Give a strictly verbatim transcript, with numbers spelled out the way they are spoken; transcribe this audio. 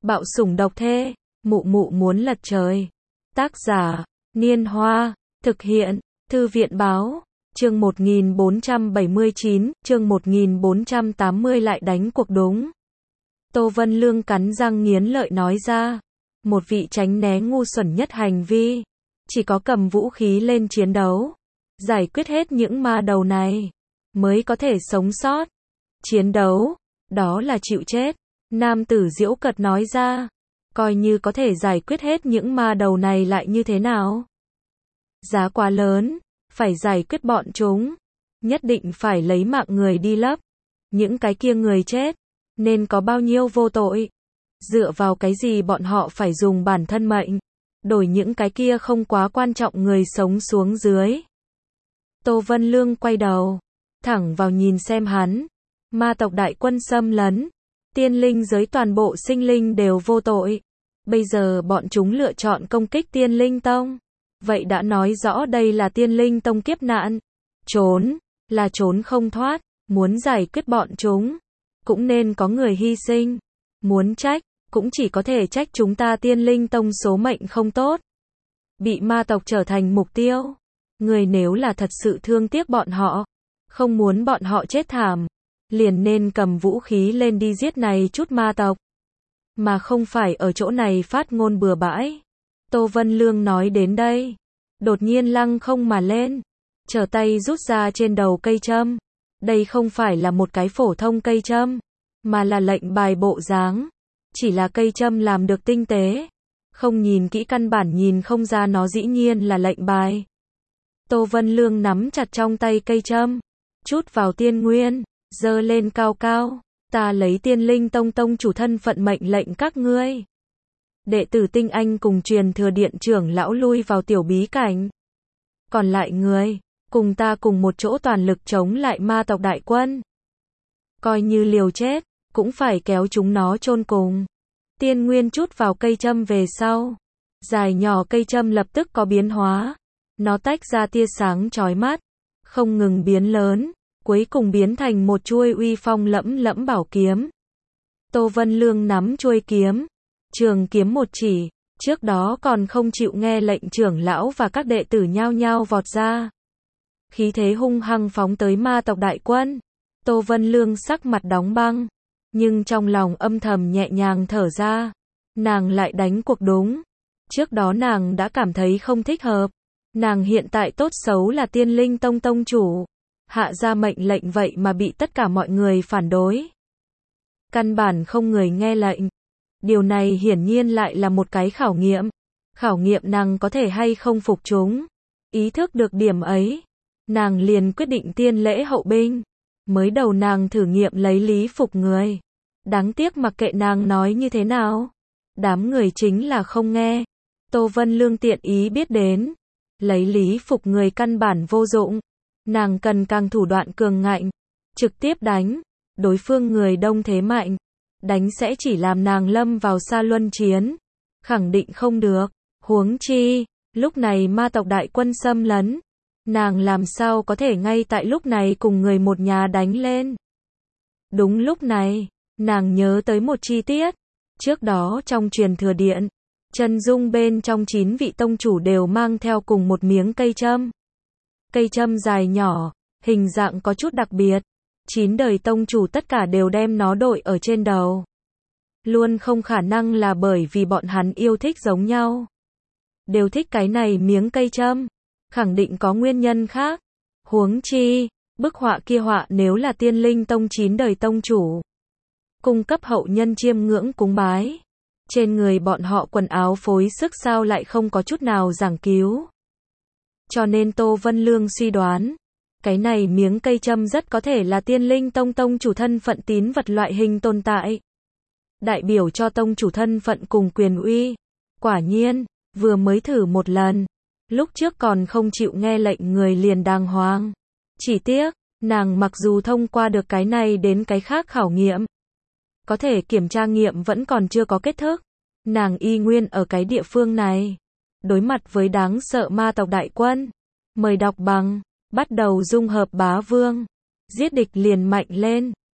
Bạo sủng độc thê, mụ mụ muốn lật trời. Tác giả, Niên Hoa, thực hiện, Thư viện Báo, chương một nghìn bốn trăm bảy mươi chín, chương một nghìn bốn trăm tám mươi lại đánh cuộc đúng. Tô Vân Lương cắn răng nghiến lợi nói ra, một vị tránh né ngu xuẩn nhất hành vi, chỉ có cầm vũ khí lên chiến đấu, giải quyết hết những ma đầu này, mới có thể sống sót. Chiến đấu, đó là chịu chết. Nam tử giễu cợt nói ra, coi như có thể giải quyết hết những ma đầu này lại như thế nào? Giá quá lớn, phải giải quyết bọn chúng, nhất định phải lấy mạng người đi lấp. Những cái kia người chết, nên có bao nhiêu vô tội? Dựa vào cái gì bọn họ phải dùng bản thân mệnh, đổi những cái kia không quá quan trọng người sống xuống dưới? Tô Vân Lương quay đầu, thẳng vào nhìn xem hắn. Ma tộc đại quân xâm lấn, tiên linh giới toàn bộ sinh linh đều vô tội. Bây giờ bọn chúng lựa chọn công kích tiên linh tông. Vậy đã nói rõ đây là tiên linh tông kiếp nạn. Trốn, là trốn không thoát. Muốn giải quyết bọn chúng, cũng nên có người hy sinh. Muốn trách, cũng chỉ có thể trách chúng ta tiên linh tông số mệnh không tốt. Bị ma tộc trở thành mục tiêu. Người nếu là thật sự thương tiếc bọn họ, không muốn bọn họ chết thảm, liền nên cầm vũ khí lên đi giết này chút ma tộc, mà không phải ở chỗ này phát ngôn bừa bãi. Tô Vân Lương nói đến đây, đột nhiên lăng không mà lên, trở tay rút ra trên đầu cây châm. Đây không phải là một cái phổ thông cây châm, mà là lệnh bài bộ dáng. Chỉ là cây châm làm được tinh tế, không nhìn kỹ căn bản nhìn không ra nó dĩ nhiên là lệnh bài. Tô Vân Lương nắm chặt trong tay cây châm, chút vào tiên nguyên, giơ lên cao cao, ta lấy tiên linh tông tông chủ thân phận mệnh lệnh các ngươi. Đệ tử tinh anh cùng truyền thừa điện trưởng lão lui vào tiểu bí cảnh. Còn lại người, cùng ta cùng một chỗ toàn lực chống lại ma tộc đại quân. Coi như liều chết, cũng phải kéo chúng nó chôn cùng. Tiên nguyên chút vào cây châm về sau. Dài nhỏ cây châm lập tức có biến hóa. Nó tách ra tia sáng chói mắt, không ngừng biến lớn. Cuối cùng biến thành một chuôi uy phong lẫm lẫm bảo kiếm. Tô Vân Lương nắm chuôi kiếm, trường kiếm một chỉ, trước đó còn không chịu nghe lệnh trưởng lão và các đệ tử nhao nhao vọt ra. Khí thế hung hăng phóng tới ma tộc đại quân. Tô Vân Lương sắc mặt đóng băng, nhưng trong lòng âm thầm nhẹ nhàng thở ra. Nàng lại đánh cuộc đúng. Trước đó nàng đã cảm thấy không thích hợp. Nàng hiện tại tốt xấu là tiên linh tông tông chủ. Hạ ra mệnh lệnh vậy mà bị tất cả mọi người phản đối. Căn bản không người nghe lệnh. Điều này hiển nhiên lại là một cái khảo nghiệm. Khảo nghiệm nàng có thể hay không phục chúng. Ý thức được điểm ấy, nàng liền quyết định tiên lễ hậu binh. Mới đầu nàng thử nghiệm lấy lý phục người. Đáng tiếc mặc kệ nàng nói như thế nào, đám người chính là không nghe. Tô Vân Lương tiện ý biết đến, lấy lý phục người căn bản vô dụng. Nàng cần càng thủ đoạn cường ngạnh, trực tiếp đánh. Đối phương người đông thế mạnh, đánh sẽ chỉ làm nàng lâm vào sa luân chiến. Khẳng định không được. Huống chi, lúc này ma tộc đại quân xâm lấn, nàng làm sao có thể ngay tại lúc này cùng người một nhà đánh lên. Đúng lúc này, nàng nhớ tới một chi tiết. Trước đó trong truyền thừa điện, chân dung bên trong chín vị tông chủ đều mang theo cùng một miếng cây châm. Cây châm dài nhỏ, hình dạng có chút đặc biệt. Chín đời tông chủ tất cả đều đem nó đội ở trên đầu. Luôn không khả năng là bởi vì bọn hắn yêu thích giống nhau. Đều thích cái này miếng cây châm. Khẳng định có nguyên nhân khác. Huống chi, bức họa kia họa nếu là tiên linh tông chín đời tông chủ. Cung cấp hậu nhân chiêm ngưỡng cúng bái. Trên người bọn họ quần áo phối sức sao lại không có chút nào giảng cứu. Cho nên Tô Vân Lương suy đoán, cái này miếng cây châm rất có thể là tiên linh tông tông chủ thân phận tín vật loại hình tồn tại. Đại biểu cho tông chủ thân phận cùng quyền uy. Quả nhiên, vừa mới thử một lần. Lúc trước còn không chịu nghe lệnh người liền đàng hoàng. Chỉ tiếc, nàng mặc dù thông qua được cái này đến cái khác khảo nghiệm. Có thể kiểm tra nghiệm vẫn còn chưa có kết thúc. Nàng y nguyên ở cái địa phương này. Đối mặt với đáng sợ ma tộc đại quân. Mời đọc bằng, bắt đầu dung hợp bá vương. Giết địch liền mạnh lên.